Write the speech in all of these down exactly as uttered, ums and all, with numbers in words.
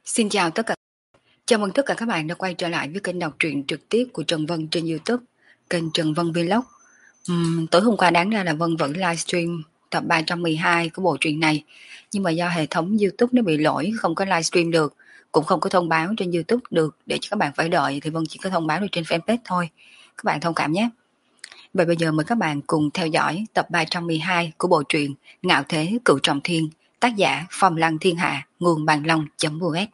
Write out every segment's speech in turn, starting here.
Xin chào tất cả. Chào mừng tất cả các bạn đã quay trở lại với kênh đọc truyện trực tiếp của Trần Vân trên YouTube, kênh Trần Vân Vlog. Uhm, tối hôm qua đáng ra là Vân vẫn livestream tập ba trăm mười hai của bộ truyện này, nhưng mà do hệ thống YouTube nó bị lỗi, không có livestream được, cũng không có thông báo trên YouTube được để cho các bạn phải đợi, thì Vân chỉ có thông báo được trên fanpage thôi. Các bạn thông cảm nhé. Vậy bây giờ mời các bạn cùng theo dõi tập ba trăm mười hai của bộ truyện Ngạo Thế Cửu Trọng Thiên, tác giả Phong Lăng Thiên Hạ, nguồn bàn long.us.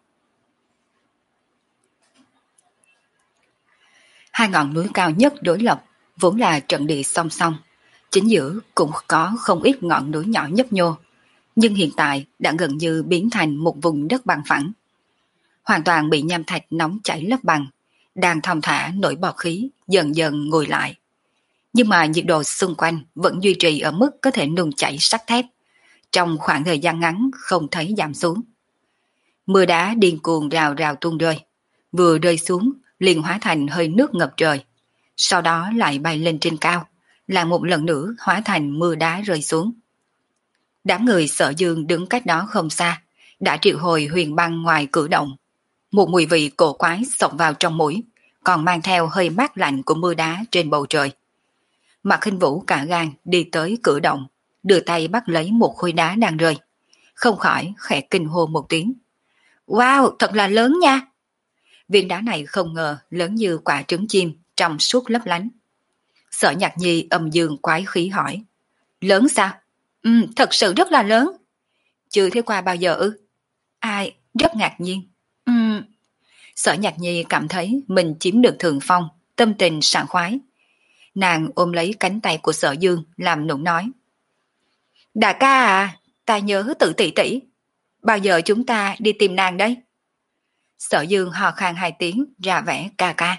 Hai ngọn núi cao nhất đối lập vốn là trận địa song song, chính giữa cũng có không ít ngọn núi nhỏ nhấp nhô, nhưng hiện tại đã gần như biến thành một vùng đất bằng phẳng, hoàn toàn bị nham thạch nóng chảy lấp bằng, đang thong thả nổi bọt khí dần dần nguội lại. Nhưng mà nhiệt độ xung quanh vẫn duy trì ở mức có thể nung chảy sắt thép, trong khoảng thời gian ngắn không thấy giảm xuống. Mưa đá điên cuồng rào rào tuôn rơi, vừa rơi xuống liền hóa thành hơi nước ngập trời, sau đó lại bay lên trên cao, lại một lần nữa hóa thành mưa đá rơi xuống. Đám người Sở Dương đứng cách đó không xa, đã triệu hồi huyền băng ngoài cử động. Một mùi vị cổ quái xộc vào trong mũi, còn mang theo hơi mát lạnh của mưa đá trên bầu trời. Mạc Hinh Vũ cả gan đi tới cử động, đưa tay bắt lấy một khối đá đang rơi, không khỏi khẽ kinh hô một tiếng. Wow, thật là lớn nha! Viên đá này không ngờ lớn như quả trứng chim, trong suốt lấp lánh. Sở Nhạc Nhi âm dương quái khí hỏi. Lớn sao? Ừ, thật sự rất là lớn. Chưa thấy qua bao giờ ư? Ai, rất ngạc nhiên. Ừ. Sở Nhạc Nhi cảm thấy mình chiếm được thượng phong, tâm tình sảng khoái. Nàng ôm lấy cánh tay của Sở Dương làm nũng nói. Đại ca à, ta nhớ Tự tỷ tỷ. Bao giờ chúng ta đi tìm nàng đấy? Sở Dương hò khan hai tiếng ra vẻ ca ca.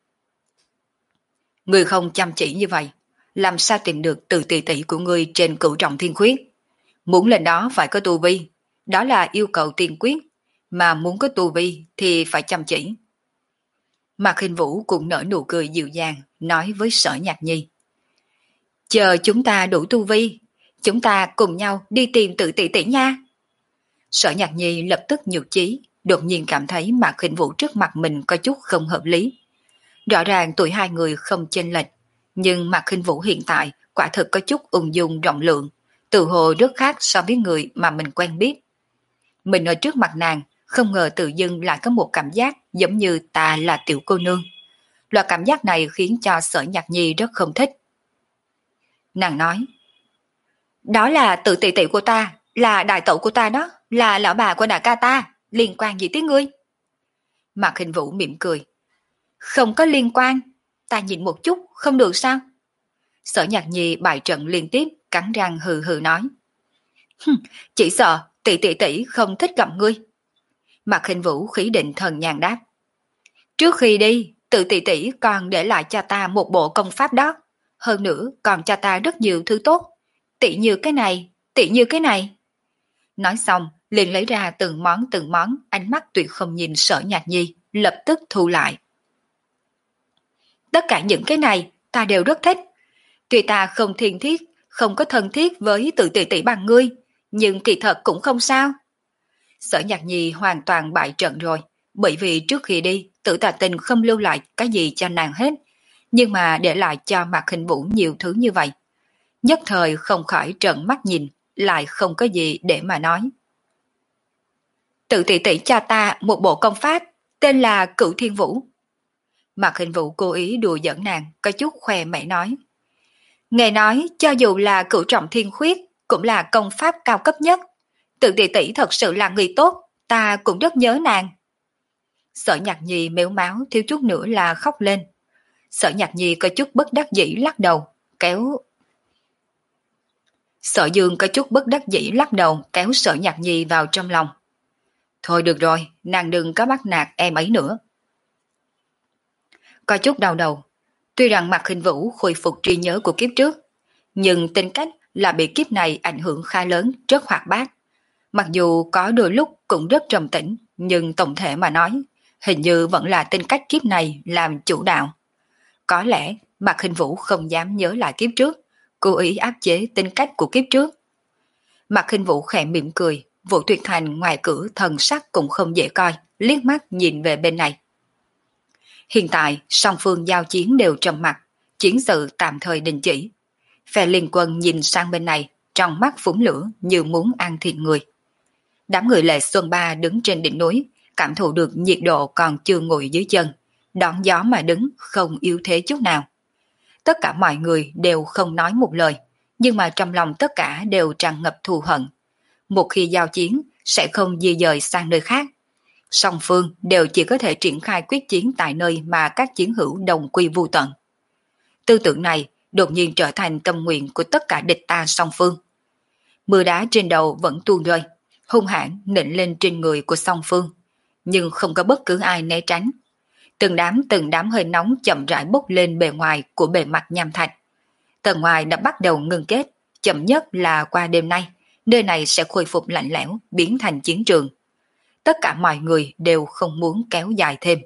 Ngươi không chăm chỉ như vậy, làm sao tìm được Từ tỷ tỷ của ngươi trên Cửu Trọng Thiên Khuyết? Muốn lên đó phải có tu vi, đó là yêu cầu tiên quyết, mà muốn có tu vi thì phải chăm chỉ. Mạc Hinh Vũ cũng nở nụ cười dịu dàng, nói với Sở Nhạc Nhi. Chờ chúng ta đủ tu vi, chúng ta cùng nhau đi tìm Tự tỷ tỷ nha. Sở Nhạc Nhi lập tức nhược chí, đột nhiên cảm thấy Mạc Hinh Vũ trước mặt mình có chút không hợp lý. Rõ ràng tuổi hai người không chênh lệch, nhưng Mạc Hinh Vũ hiện tại quả thực có chút ung dung rộng lượng, tự hồ rất khác so với người mà mình quen biết. Mình ở trước mặt nàng, không ngờ tự dưng lại có một cảm giác giống như ta là tiểu cô nương. Loại cảm giác này khiến cho Sở Nhạc Nhi rất không thích. Nàng nói, đó là Tự tỷ tỷ của ta, là đại tẩu của ta đó, là lão bà của đại ca ta, liên quan gì tới ngươi? Mạc Hinh Vũ mỉm cười. Không có liên quan, ta nhìn một chút, không được sao? Sở Nhạc Nhi bại trận liên tiếp, cắn răng hừ hừ nói. Chỉ sợ tỷ tỷ tỷ không thích gặp ngươi. Mạc Hinh Vũ khí định thần nhàn đáp. Trước khi đi, Tự tỷ tỷ còn để lại cho ta một bộ công pháp đó, hơn nữa còn cho ta rất nhiều thứ tốt, tỷ như cái này, tỷ như cái này. Nói xong, liền lấy ra từng món từng món, ánh mắt tuyệt không nhìn Sở Nhạc Nhi, lập tức thu lại. Tất cả những cái này ta đều rất thích. Tuy ta không thiên thiết, không có thân thiết với Tự tỷ tỷ bằng ngươi, nhưng kỳ thật cũng không sao. Sở Nhạc Nhi hoàn toàn bại trận rồi, bởi vì trước khi đi, Tử Tà Tình không lưu lại cái gì cho nàng hết, nhưng mà để lại cho Mạc Hinh Vũ nhiều thứ như vậy. Nhất thời không khỏi trợn mắt nhìn, lại không có gì để mà nói. Tự tỷ tỷ cho ta một bộ công pháp, tên là Cửu Thiên Vũ. Mạc Hinh Vũ cố ý đùa giỡn nàng, có chút khoe mẽ nói. Nghe nói cho dù là Cửu Trọng Thiên Khuyết, cũng là công pháp cao cấp nhất. Tự tỷ tỷ thật sự là người tốt, ta cũng rất nhớ nàng. Sở Nhạc Nhi mếu máu thiếu chút nữa là khóc lên. Sở Nhạc Nhi có chút bất đắc dĩ lắc đầu, kéo... Sở Dương có chút bất đắc dĩ lắc đầu kéo Sở Nhạc Nhi vào trong lòng. Thôi được rồi, nàng đừng có bắt nạt em ấy nữa. Có chút đau đầu. Tuy rằng Mạc Hinh Vũ khôi phục trí nhớ của kiếp trước, nhưng tính cách là bị kiếp này ảnh hưởng khá lớn, rất hoạt bát. Mặc dù có đôi lúc cũng rất trầm tĩnh, nhưng tổng thể mà nói, hình như vẫn là tính cách kiếp này làm chủ đạo. Có lẽ Mạc Hinh Vũ không dám nhớ lại kiếp trước, cố ý áp chế tính cách của kiếp trước. Mạc Hinh Vũ khẽ mỉm cười, Vũ Tuyệt Thành ngoài cửa thần sắc cũng không dễ coi, liếc mắt nhìn về bên này. Hiện tại, song phương giao chiến đều trầm mặc, chiến sự tạm thời đình chỉ. Phe liên quân nhìn sang bên này, trong mắt phúng lửa như muốn ăn thịt người. Đám người Lệ Xuân Ba đứng trên đỉnh núi, cảm thụ được nhiệt độ còn chưa nguội dưới chân, đón gió mà đứng không yếu thế chút nào. Tất cả mọi người đều không nói một lời, nhưng mà trong lòng tất cả đều tràn ngập thù hận. Một khi giao chiến, sẽ không di dời sang nơi khác. Song phương đều chỉ có thể triển khai quyết chiến tại nơi mà các chiến hữu đồng quy vu tận. Tư tưởng này đột nhiên trở thành tâm nguyện của tất cả địch ta song phương. Mưa đá trên đầu vẫn tuôn rơi, hung hãn nện lên trên người của song phương, nhưng không có bất cứ ai né tránh. Từng đám từng đám hơi nóng chậm rãi bốc lên bề ngoài của bề mặt nham thạch. Tầng ngoài đã bắt đầu ngưng kết, chậm nhất là qua đêm nay, nơi này sẽ khôi phục lạnh lẽo, biến thành chiến trường. Tất cả mọi người đều không muốn kéo dài thêm.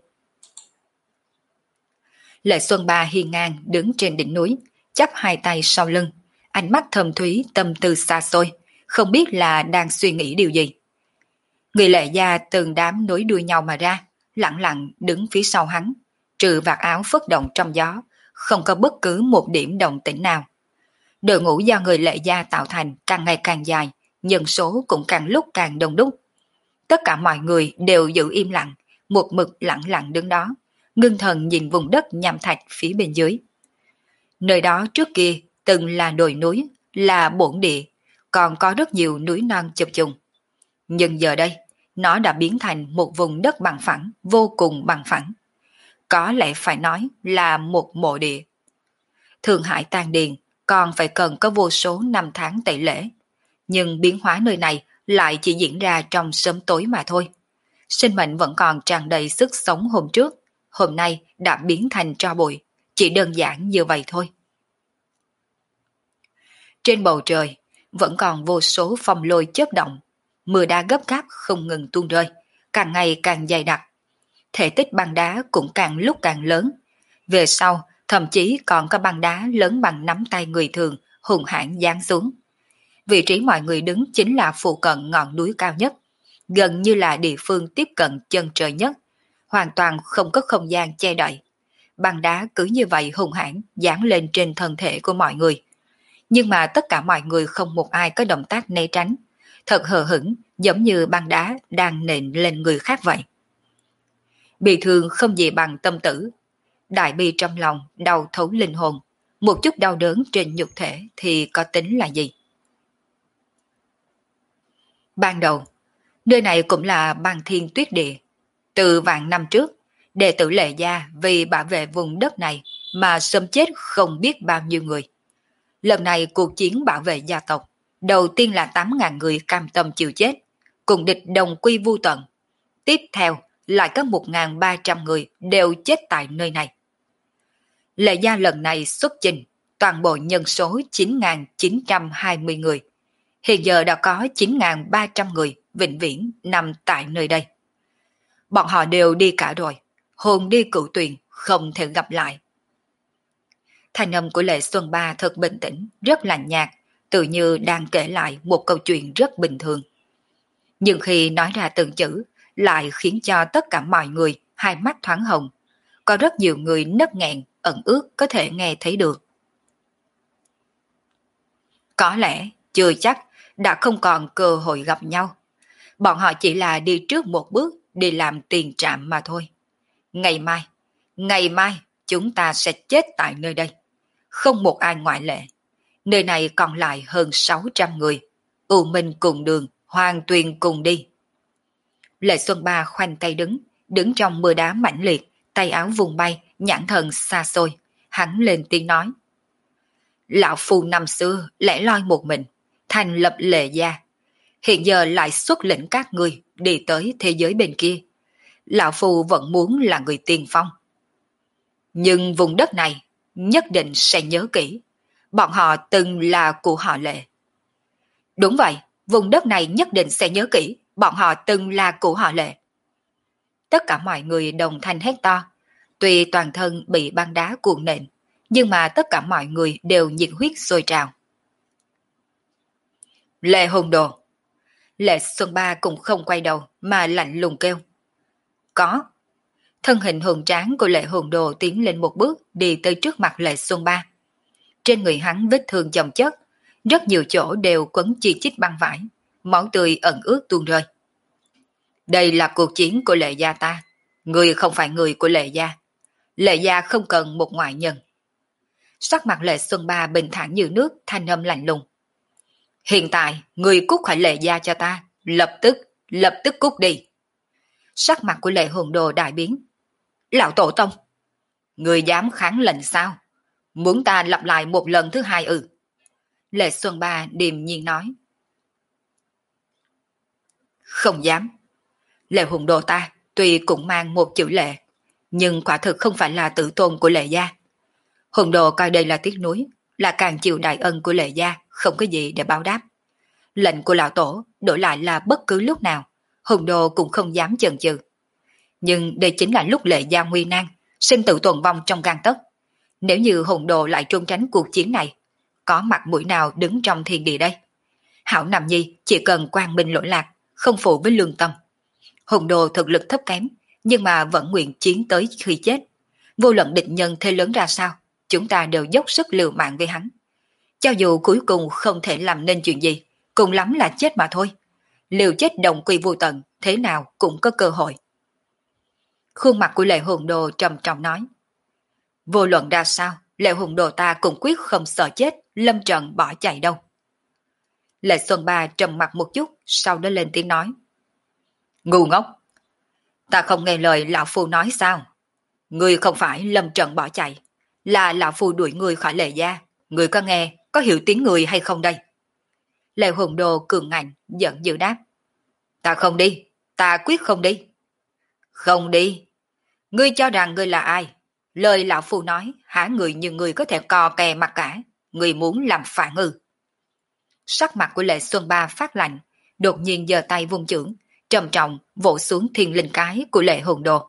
Lệ Xuân Ba hiên ngang đứng trên đỉnh núi, chắp hai tay sau lưng, ánh mắt thâm thúy, tâm tư xa xôi, không biết là đang suy nghĩ điều gì. Người Lệ gia từng đám nối đuôi nhau mà ra, lặng lặng đứng phía sau hắn, trừ vạt áo phất động trong gió, không có bất cứ một điểm động tĩnh nào. Đội ngũ do người Lệ gia tạo thành càng ngày càng dài, nhân số cũng càng lúc càng đông đúc. Tất cả mọi người đều giữ im lặng, một mực lặng lặng đứng đó, ngưng thần nhìn vùng đất nham thạch phía bên dưới. Nơi đó trước kia từng là đồi núi, là bổn địa, còn có rất nhiều núi non chập trùng. Nhưng giờ đây, nó đã biến thành một vùng đất bằng phẳng, vô cùng bằng phẳng. Có lẽ phải nói là một mộ địa. Thượng Hải tan điền còn phải cần có vô số năm tháng tẩy lễ. Nhưng biến hóa nơi này lại chỉ diễn ra trong sớm tối mà thôi. Sinh mệnh vẫn còn tràn đầy sức sống hôm trước, hôm nay đã biến thành tro bụi, chỉ đơn giản như vậy thôi. Trên bầu trời vẫn còn vô số phong lôi chớp động, mưa đá gấp gáp không ngừng tuôn rơi, càng ngày càng dày đặc. Thể tích băng đá cũng càng lúc càng lớn. Về sau, thậm chí còn có băng đá lớn bằng nắm tay người thường hùng hãn giáng xuống. Vị trí mọi người đứng chính là phụ cận ngọn núi cao nhất, gần như là địa phương tiếp cận chân trời nhất, hoàn toàn không có không gian che đậy. Băng đá cứ như vậy hùng hãn giáng lên trên thân thể của mọi người. Nhưng mà tất cả mọi người không một ai có động tác né tránh, thật hờ hững giống như băng đá đang nện lên người khác vậy. Bị thương không gì bằng tâm tử, đại bi trong lòng, đau thấu linh hồn, một chút đau đớn trên nhục thể thì có tính là gì? Ban đầu, nơi này cũng là băng thiên tuyết địa. Từ vạn năm trước, đệ tử Lệ gia vì bảo vệ vùng đất này mà xâm chết không biết bao nhiêu người. Lần này cuộc chiến bảo vệ gia tộc, đầu tiên là tám nghìn người cam tâm chịu chết, cùng địch đồng quy vu tận. Tiếp theo lại có một nghìn ba trăm người đều chết tại nơi này. Lệ gia lần này xuất trình, toàn bộ nhân số chín nghìn chín trăm hai mươi người. Hiện giờ đã có chín nghìn ba trăm người vĩnh viễn nằm tại nơi đây. Bọn họ đều đi cả rồi, hồn đi cựu tuyền, không thể gặp lại. Thanh âm của Lệ Xuân Ba thật bình tĩnh, rất lạnh nhạt, tự như đang kể lại một câu chuyện rất bình thường. Nhưng khi nói ra từng chữ, lại khiến cho tất cả mọi người hai mắt thoáng hồng. Có rất nhiều người nấc nghẹn, ẩn ước có thể nghe thấy được. Có lẽ, chưa chắc, đã không còn cơ hội gặp nhau. Bọn họ chỉ là đi trước một bước, đi làm tiền trạm mà thôi. Ngày mai, ngày mai, chúng ta sẽ chết tại nơi đây. Không một ai ngoại lệ. Nơi này còn lại hơn sáu trăm người. U Minh cùng đường, Hoàng Tuyền cùng đi. Lệ Xuân Ba khoanh tay đứng, đứng trong mưa đá mãnh liệt, tay áo vùng bay, nhãn thần xa xôi. Hắn lên tiếng nói. Lão Phu năm xưa lẻ loi một mình, thành lập Lệ gia. Hiện giờ lại xuất lĩnh các người đi tới thế giới bên kia. Lão Phu vẫn muốn là người tiên phong. Nhưng vùng đất này nhất định sẽ nhớ kỹ. Bọn họ từng là của họ Lệ. Đúng vậy, vùng đất này nhất định sẽ nhớ kỹ. Bọn họ từng là của họ Lệ. Tất cả mọi người đồng thanh hét to. Tuy toàn thân bị băng đá cuộn nện, nhưng mà tất cả mọi người đều nhiệt huyết sôi trào. Lệ Hùng Đồ, Lệ Xuân Ba cũng không quay đầu mà lạnh lùng kêu. Có. Thân hình hùng tráng của Lệ Hồn Đồ tiến lên một bước đi tới trước mặt Lệ Xuân Ba. Trên người hắn vết thương chồng chất, rất nhiều chỗ đều quấn chi chít băng vải, máu tươi ẩn ướt tuôn rơi. Đây là cuộc chiến của Lệ gia ta, người không phải người của Lệ gia. Lệ gia không cần một ngoại nhân. Sắc mặt Lệ Xuân Ba bình thản như nước, thanh âm lạnh lùng. Hiện tại, người cút khỏi Lệ gia cho ta, lập tức, lập tức cút đi. Sắc mặt của Lệ Hồn Đồ đại biến. Lão tổ tông, người dám kháng lệnh sao? Muốn ta lặp lại một lần thứ hai ư? Lệ Xuân Ba điềm nhiên nói. Không dám. Lệ Hồn Đồ ta tuy cũng mang một chữ lệ, nhưng quả thực không phải là tử tôn của Lệ gia. Hồn Đồ coi đây là tiếc nuối, là càng chịu đại ân của Lệ gia, không có gì để báo đáp. Lệnh của lão tổ đổi lại là bất cứ lúc nào, Hồn Đồ cũng không dám chần chừ. Nhưng đây chính là lúc Lệ gia nguy nan, sinh tử tồn vong trong gang tấc. Nếu như Hồn Đồ lại trốn tránh cuộc chiến này, có mặt mũi nào đứng trong thiên địa đây? Hảo Nam Nhi chỉ cần quang minh lỗi lạc, không phụ với lương tâm. Hồn Đồ thực lực thấp kém, nhưng mà vẫn nguyện chiến tới khi chết. Vô luận địch nhân thế lớn ra sao, chúng ta đều dốc sức liều mạng với hắn. Cho dù cuối cùng không thể làm nên chuyện gì, cùng lắm là chết mà thôi. Liều chết đồng quy vô tận, thế nào cũng có cơ hội. Khuôn mặt của Lệ Hồn Đồ trầm trọng nói. Vô luận ra sao, Lệ Hồn Đồ ta cũng quyết không sợ chết, lâm trận bỏ chạy đâu. Lệ Xuân Ba trầm mặt một chút, sau đó lên tiếng nói. Ngu ngốc! Ta không nghe lời lão phu nói sao? Ngươi không phải lâm trận bỏ chạy, là lão phu đuổi ngươi khỏi Lệ gia. Ngươi có nghe, có hiểu tiếng người hay không đây? Lệ Hồn Đồ cường ngạnh, giận dữ đáp. Ta không đi, ta quyết không đi. Không đi? Ngươi cho rằng ngươi là ai? Lời lão phu nói, hả người như ngươi có thể co kè mặt cả, ngươi muốn làm phản ư? Sắc mặt của Lệ Xuân Ba phát lạnh, đột nhiên giơ tay vung chưởng, trầm trọng vỗ xuống thiên linh cái của Lệ Hồn Đồ.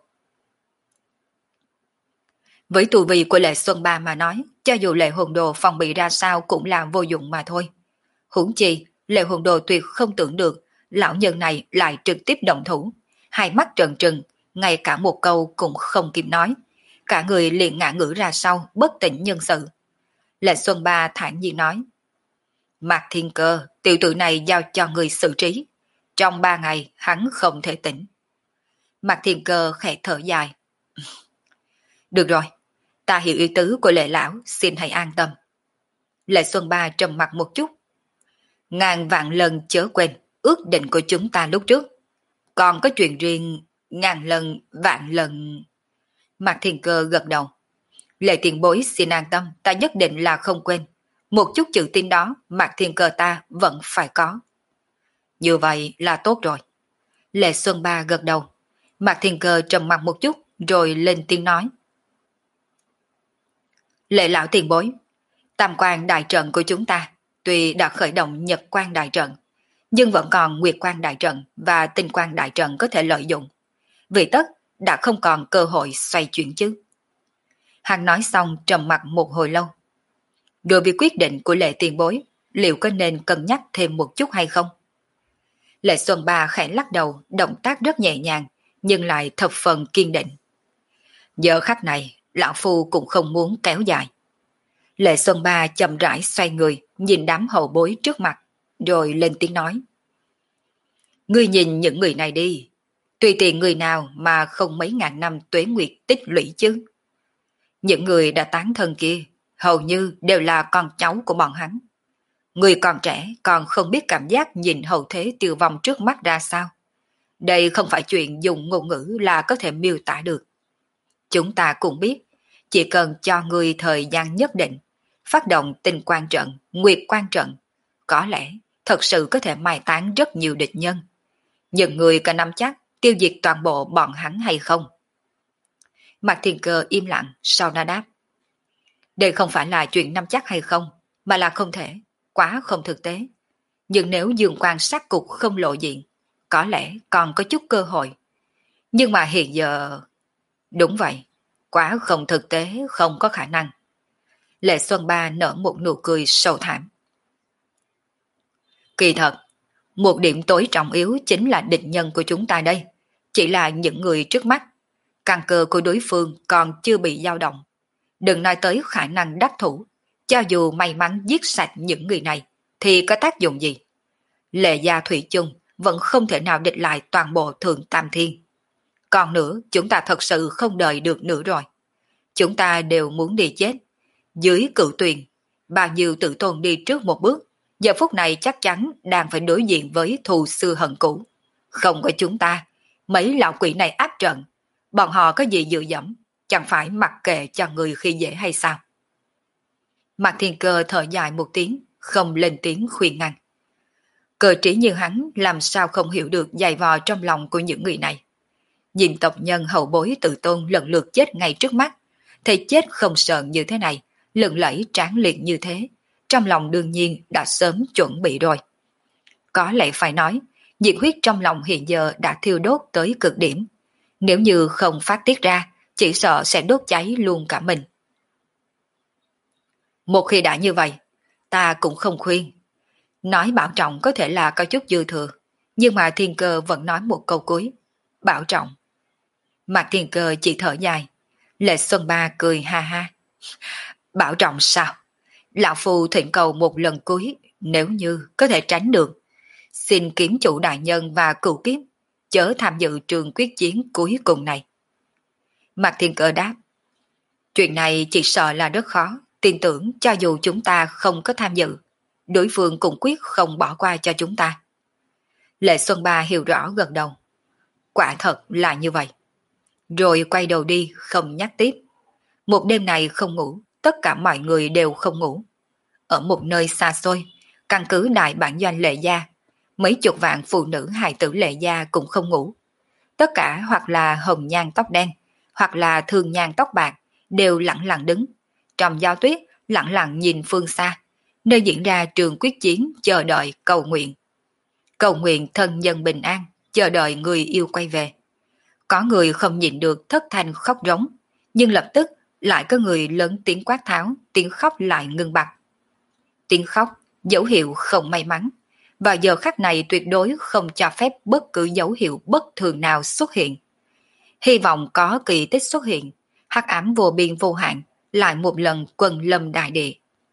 Với tu vi của Lệ Xuân Ba mà nói, cho dù Lệ Hồn Đồ phòng bị ra sao cũng là vô dụng mà thôi. Huống chi, Lệ Hồn Đồ tuyệt không tưởng được, lão nhân này lại trực tiếp động thủ, hai mắt trợn trừng, ngay cả một câu cũng không kịp nói. Cả người liền ngã ngửa ra sau, bất tỉnh nhân sự. Lệ Xuân Ba thản nhiên nói. Mạc Thiên Cơ, tiểu tử này giao cho người xử trí. Trong ba ngày, hắn không thể tỉnh. Mạc Thiên Cơ khẽ thở dài. Được rồi, ta hiểu ý tứ của Lệ Lão, xin hãy an tâm. Lệ Xuân Ba trầm mặt một chút. Ngàn vạn lần chớ quên ước định của chúng ta lúc trước. Còn có chuyện riêng, ngàn lần, vạn lần... Mạc Thiên Cơ gật đầu. Lệ tiền bối xin an tâm, ta nhất định là không quên. Một chút chữ tin đó, Mạc Thiên Cơ ta vẫn phải có. Như vậy là tốt rồi. Lệ Xuân Ba gật đầu. Mạc Thiên Cơ trầm mặt một chút, rồi lên tiếng nói. Lệ lão tiền bối, tam quan đại trận của chúng ta, tuy đã khởi động nhật quan đại trận, nhưng vẫn còn nguyệt quan đại trận và tinh quan đại trận có thể lợi dụng. Vì tất, đã không còn cơ hội xoay chuyển chứ. Hắn nói xong trầm mặt một hồi lâu. Đối với quyết định của Lệ tiền bối, liệu có nên cân nhắc thêm một chút hay không? Lệ Xuân Ba khẽ lắc đầu, động tác rất nhẹ nhàng, nhưng lại thập phần kiên định. Giờ khắc này, lão phu cũng không muốn kéo dài. Lệ Xuân Ba chậm rãi xoay người, nhìn đám hậu bối trước mặt, rồi lên tiếng nói. Ngươi nhìn những người này đi, tùy tiện người nào mà không mấy ngàn năm tuế nguyệt tích lũy chứ. Những người đã tán thân kia, hầu như đều là con cháu của bọn hắn. Người còn trẻ còn không biết cảm giác nhìn hậu thế tiêu vong trước mắt ra sao. Đây không phải chuyện dùng ngôn ngữ là có thể miêu tả được. Chúng ta cũng biết, chỉ cần cho người thời gian nhất định, phát động tinh quan trận, nguyệt quan trận, có lẽ thật sự có thể mai táng rất nhiều địch nhân. Nhưng người có nắm chắc tiêu diệt toàn bộ bọn hắn hay không? Mạc Thiên Cơ im lặng, sau đó đáp. Đây không phải là chuyện nắm chắc hay không, mà là không thể, quá không thực tế. Nhưng nếu dương quan sát cục không lộ diện, có lẽ còn có chút cơ hội. Nhưng mà hiện giờ... Đúng vậy, quá không thực tế, không có khả năng. Lệ Xuân Ba nở một nụ cười sầu thảm. Kỳ thật, Một điểm tối trọng yếu chính là địch nhân của chúng ta đây, chỉ là những người trước mắt. Căn cơ của đối phương còn chưa bị dao động. Đừng nói tới khả năng đắc thủ, cho dù may mắn giết sạch những người này, thì có tác dụng gì? Lệ gia thủy chung vẫn không thể nào địch lại toàn bộ Thượng Tam Thiên. Còn nữa, chúng ta thật sự không đợi được nữa rồi. Chúng ta đều muốn đi chết. Dưới cửu tuyền, bao nhiêu tự tôn đi trước một bước, giờ phút này chắc chắn đang phải đối diện với thù xưa hận cũ. Không có chúng ta, mấy lão quỷ này áp trận, bọn họ có gì dựa dẫm, chẳng phải mặc kệ cho người khi dễ hay sao? Mạc Thiên Cơ thở dài một tiếng, không lên tiếng khuyên ngăn. Cơ trí như hắn làm sao không hiểu được dày vò trong lòng của những người này. Nhìn tộc nhân hậu bối tự tôn lần lượt chết ngay trước mắt, thấy chết không sợ như thế này, lừng lẫy tráng liệt như thế, trong lòng đương nhiên đã sớm chuẩn bị rồi. Có lẽ phải nói, nhiệt huyết trong lòng hiện giờ đã thiêu đốt tới cực điểm. Nếu như không phát tiết ra, chỉ sợ sẽ đốt cháy luôn cả mình. Một khi đã như vậy, ta cũng không khuyên. Nói Bảo Trọng có thể là có chút dư thừa, nhưng mà Thiên Cơ vẫn nói một câu cuối. Bảo Trọng. Mạc Thiên Cơ chỉ thở dài. Lệ Xuân Ba cười ha ha. Bảo Trọng sao? Lão Phu thỉnh cầu một lần cuối, nếu như có thể tránh được. Xin kiếm chủ đại nhân và cửu kiếm, chớ tham dự trường quyết chiến cuối cùng này. Mạc Thiên Cơ đáp. Chuyện này chỉ sợ là rất khó, tin tưởng cho dù chúng ta không có tham dự, đối phương cũng quyết không bỏ qua cho chúng ta. Lệ Xuân Ba hiểu rõ gật đầu. Quả thật là như vậy. Rồi quay đầu đi không nhắc tiếp. Một đêm này không ngủ, tất cả mọi người đều không ngủ. Ở một nơi xa xôi, căn cứ đại bản doanh Lệ gia, mấy chục vạn phụ nữ hài tử Lệ gia cũng không ngủ. Tất cả hoặc là hồng nhan tóc đen, hoặc là thường nhan tóc bạc, đều lặng lặng đứng. Trong giao tuyết, lặng lặng nhìn phương xa, nơi diễn ra trường quyết chiến chờ đợi cầu nguyện. Cầu nguyện thân nhân bình an, chờ đợi người yêu quay về. Có người không nhịn được thất thanh khóc rống, nhưng lập tức lại có người lớn tiếng quát tháo, tiếng khóc lại ngưng bặt. Tiếng khóc, dấu hiệu không may mắn, và giờ khắc này tuyệt đối không cho phép bất cứ dấu hiệu bất thường nào xuất hiện. Hy vọng có kỳ tích xuất hiện, hắc ám vô biên vô hạn, lại một lần quần lâm đại địa.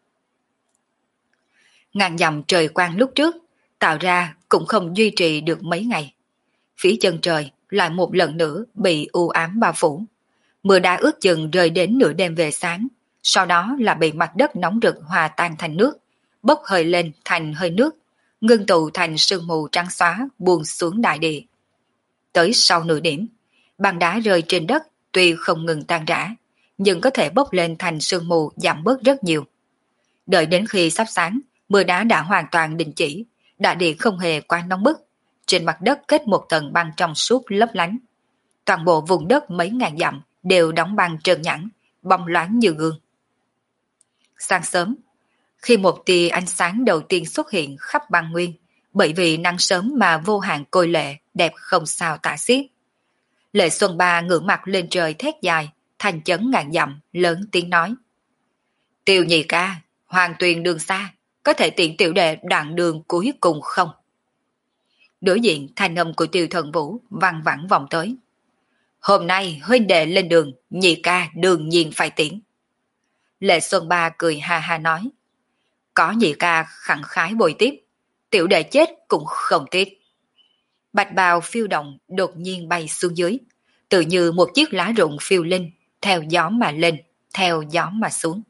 Ngàn dặm trời quang lúc trước, tạo ra cũng không duy trì được mấy ngày. Phía chân trời lại một lần nữa bị u ám bao phủ. Mưa đã ướt chừng rơi đến nửa đêm về sáng, sau đó là bị mặt đất nóng rực hòa tan thành nước, bốc hơi lên thành hơi nước, ngưng tụ thành sương mù trắng xóa buông xuống đại địa. Tới sau nửa điểm, băng đá rơi trên đất tuy không ngừng tan rã, nhưng có thể bốc lên thành sương mù giảm bớt rất nhiều. Đợi đến khi sắp sáng, mưa đá đã hoàn toàn đình chỉ, đại địa không hề quá nóng bức, trên mặt đất kết một tầng băng trong suốt lấp lánh. Toàn bộ vùng đất mấy ngàn dặm đều đóng băng trơn nhẵn, bóng loáng như gương. Sáng sớm, khi một tia ánh sáng đầu tiên xuất hiện khắp băng nguyên, bởi vì nắng sớm mà vô hạn côi lệ, đẹp không sao tả xiết. Lệ Xuân Ba ngửa mặt lên trời thét dài, thành chấn ngàn dặm, lớn tiếng nói. Tiêu nhị ca, hoàng tuyền đường xa, có thể tiện tiểu đệ đoạn đường cuối cùng không? Đối diện thanh âm của Tiêu Thần Vũ văng vẳng vòng tới. Hôm nay huynh đệ lên đường, nhị ca đương nhiên phải tiễn. Lệ Xuân Ba cười ha ha nói. Có nhị ca khẳng khái bồi tiếp, tiểu đệ chết cũng không tiếc. Bạch bào phiêu động đột nhiên bay xuống dưới, tự như một chiếc lá rụng phiêu linh, theo gió mà lên, theo gió mà xuống.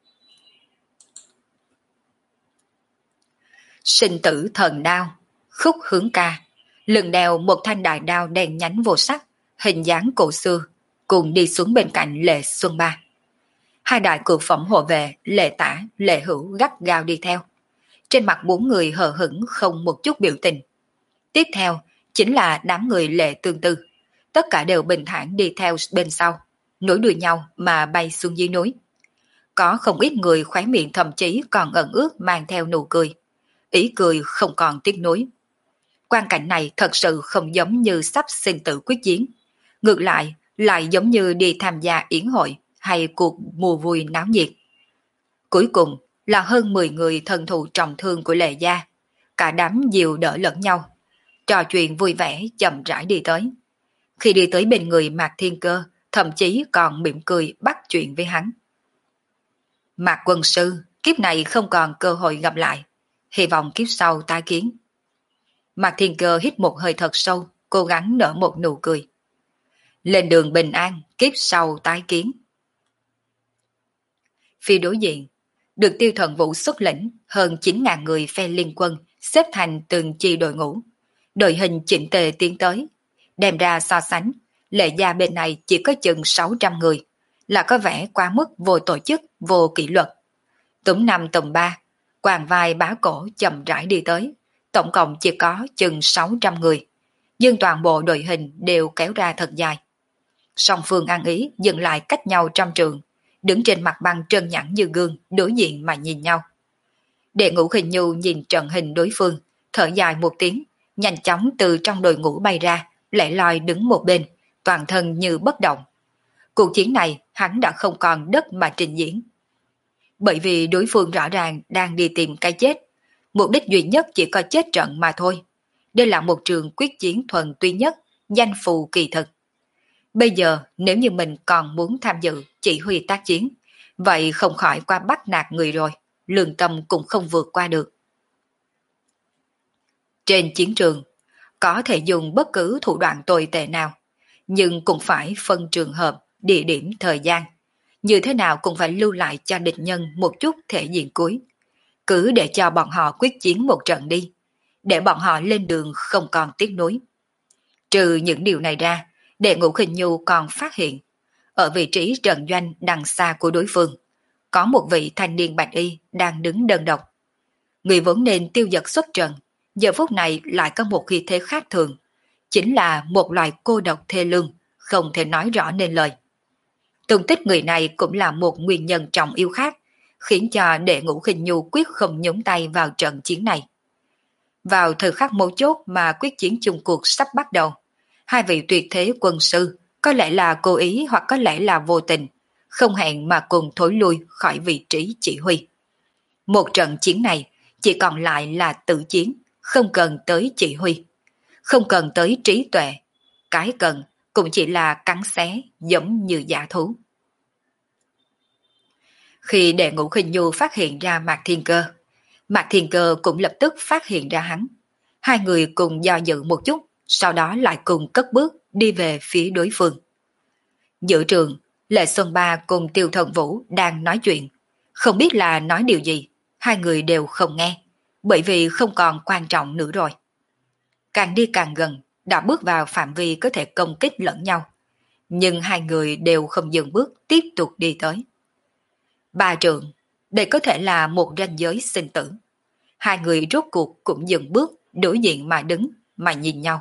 Sinh tử thần đao, khúc hướng ca, lưng đeo một thanh đại đao đen nhánh vô sắc, hình dáng cổ xưa, cùng đi xuống bên cạnh Lệ Xuân Ba. Hai đại cự phẩm hộ vệ, Lệ Tả, Lệ Hữu gắt gao đi theo. Trên mặt bốn người hờ hững không một chút biểu tình. Tiếp theo chính là đám người Lệ Tương Tư, tất cả đều bình thản đi theo bên sau, nối đuôi nhau mà bay xuống dưới núi. Có không ít người khóe miệng thậm chí còn ẩn ướt mang theo nụ cười, ý cười không còn tiếc nuối. Quan cảnh này thật sự không giống như sắp sinh tử quyết chiến, ngược lại lại giống như đi tham gia yến hội hay cuộc mùa vui náo nhiệt. Cuối cùng là hơn mười người thần thụ trọng thương của Lệ gia, cả đám dìu đỡ lẫn nhau, trò chuyện vui vẻ chậm rãi đi tới. Khi đi tới bên người Mạc Thiên Cơ, thậm chí còn mỉm cười bắt chuyện với hắn. Mạc quân sư, kiếp này không còn cơ hội gặp lại, hy vọng kiếp sau tái kiến. Mạc Thiên Cơ hít một hơi thật sâu, cố gắng nở một nụ cười. Lên đường bình an, kiếp sau tái kiến. Phía đối diện, được Tiêu Thần Vũ xuất lĩnh hơn chín nghìn người phe liên quân xếp thành từng chi đội ngũ. Đội hình chỉnh tề tiến tới. Đem ra so sánh, Lệ Gia bên này chỉ có chừng sáu trăm người, là có vẻ quá mức vô tổ chức, vô kỷ luật. Túm năm tùm ba, quàng vai bá cổ chậm rãi đi tới, tổng cộng chỉ có chừng sáu trăm người, nhưng toàn bộ đội hình đều kéo ra thật dài. Song phương ăn ý dừng lại cách nhau trăm trượng, đứng trên mặt băng trơn nhẵn như gương, đối diện mà nhìn nhau. Đệ ngũ Hình Nhu nhìn trận hình đối phương, thở dài một tiếng, nhanh chóng từ trong đội ngũ bay ra, lẻ loi đứng một bên, toàn thân như bất động. Cuộc chiến này hắn đã không còn đất mà trình diễn. Bởi vì đối phương rõ ràng đang đi tìm cái chết, mục đích duy nhất chỉ có chết trận mà thôi. Đây là một trường quyết chiến thuần túy nhất, danh phù kỳ thực. Bây giờ nếu như mình còn muốn tham dự chỉ huy tác chiến, vậy không khỏi qua bắt nạt người rồi, lương tâm cũng không vượt qua được. Trên chiến trường, có thể dùng bất cứ thủ đoạn tồi tệ nào, nhưng cũng phải phân trường hợp, địa điểm, thời gian. Như thế nào cũng phải lưu lại cho địch nhân một chút thể diện cuối. Cứ để cho bọn họ quyết chiến một trận đi, để bọn họ lên đường không còn tiếc nuối. Trừ những điều này ra, Đệ ngũ Hình Nhu còn phát hiện, ở vị trí trận doanh đằng xa của đối phương, có một vị thanh niên bạch y đang đứng đơn độc. Người vốn nên tiêu dật xuất trận, giờ phút này lại có một khí thế khác thường, chính là một loài cô độc thê lương, không thể nói rõ nên lời. Tung tích người này cũng là một nguyên nhân trọng yếu khác, khiến cho Đệ ngũ Hình Nhu quyết không nhúng tay vào trận chiến này. Vào thời khắc mấu chốt mà quyết chiến chung cuộc sắp bắt đầu, hai vị tuyệt thế quân sư, có lẽ là cố ý hoặc có lẽ là vô tình, không hẹn mà cùng thối lui khỏi vị trí chỉ huy. Một trận chiến này chỉ còn lại là tự chiến, không cần tới chỉ huy, không cần tới trí tuệ, cái cần cũng chỉ là cắn xé giống như dã thú. Khi Đệ ngũ Hình Nhu phát hiện ra Mạc Thiên Cơ, Mạc Thiên Cơ cũng lập tức phát hiện ra hắn. Hai người cùng do dự một chút, sau đó lại cùng cất bước đi về phía đối phương. Giữa trường, Lệ Xuân Ba cùng Tiêu Thần Vũ đang nói chuyện. Không biết là nói điều gì, hai người đều không nghe, bởi vì không còn quan trọng nữa rồi. Càng đi càng gần, đã bước vào phạm vi có thể công kích lẫn nhau. Nhưng hai người đều không dừng bước tiếp tục đi tới. Ba trượng, đây có thể là một ranh giới sinh tử. Hai người rốt cuộc cũng dừng bước đối diện mà đứng, mà nhìn nhau.